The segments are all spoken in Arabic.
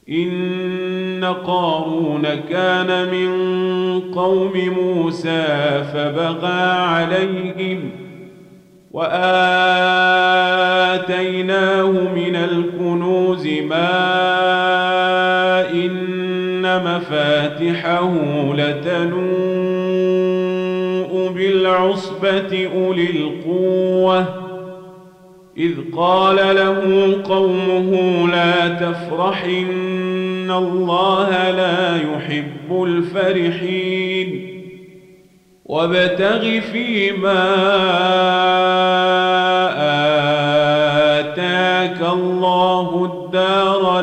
إن قارون كان من قوم موسى فبغى عليهم وآتيناه من الكنوز ما إن مفاتحه لتنوء بالعصبة أولي القوة إذ قال له قومه لا تفرح إن الله لا يحب الفرحين وابتغ فيما آتاك الله الدار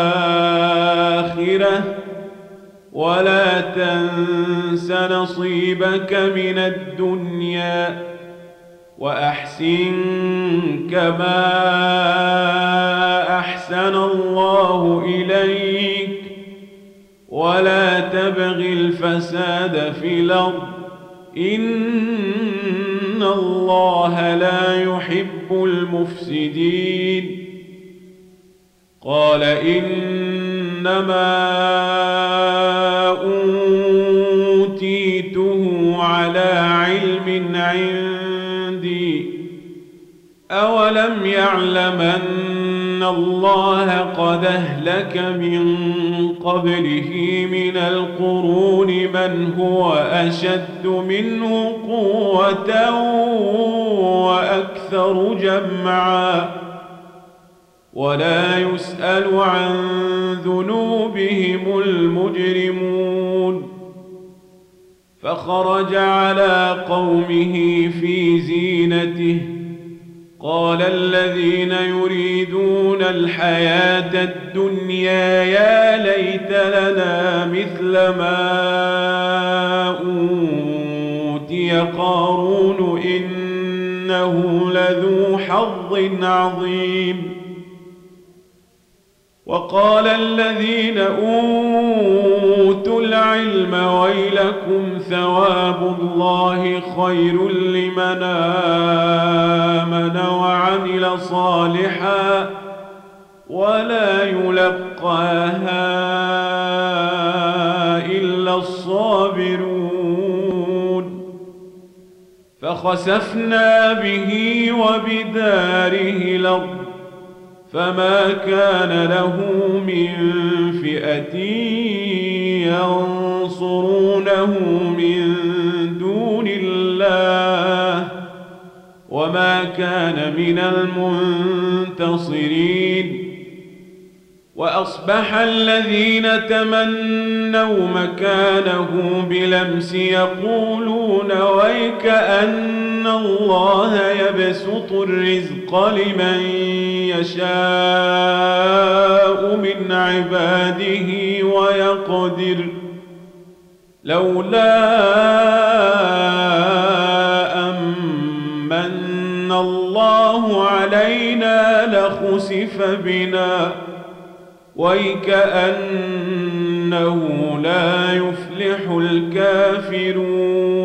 الآخرة ولا تنس نصيبك من الدنيا وأحسن كما أحسن الله إليك ولا تبغ الفساد في الأرض إن الله لا يحب المفسدين قال إنما أوتيته على علم عندي أولم يعلم أن الله قد أهلك من قبله من القرون من هو أشد منه قوة وأكثر جمعا ولا يسأل عن ذنوبهم المجرمون فخرج على قومه في زينته قال الذين يريدون الحياة الدنيا يا ليت لنا مثل ما أوتي قارون إنه لذو حظ عظيم وقال الذين أوتوا العلم ويلكم ثواب الله خير لمن آمن وعمل صالحا ولا يلقاها إلا الصابرون فخسفنا به وبداره الأرض فما كان له من فئة ينصرونه من دون الله وما كان من المنتصرين وأصبح الذين تمنوا مكانه بلمس يقولون ويكأن الله يبسط الرزق لمن يشاء من عباده ويقدر لولا أمن الله علينا لخسف بنا ويكأنه لا يفلح الكافرون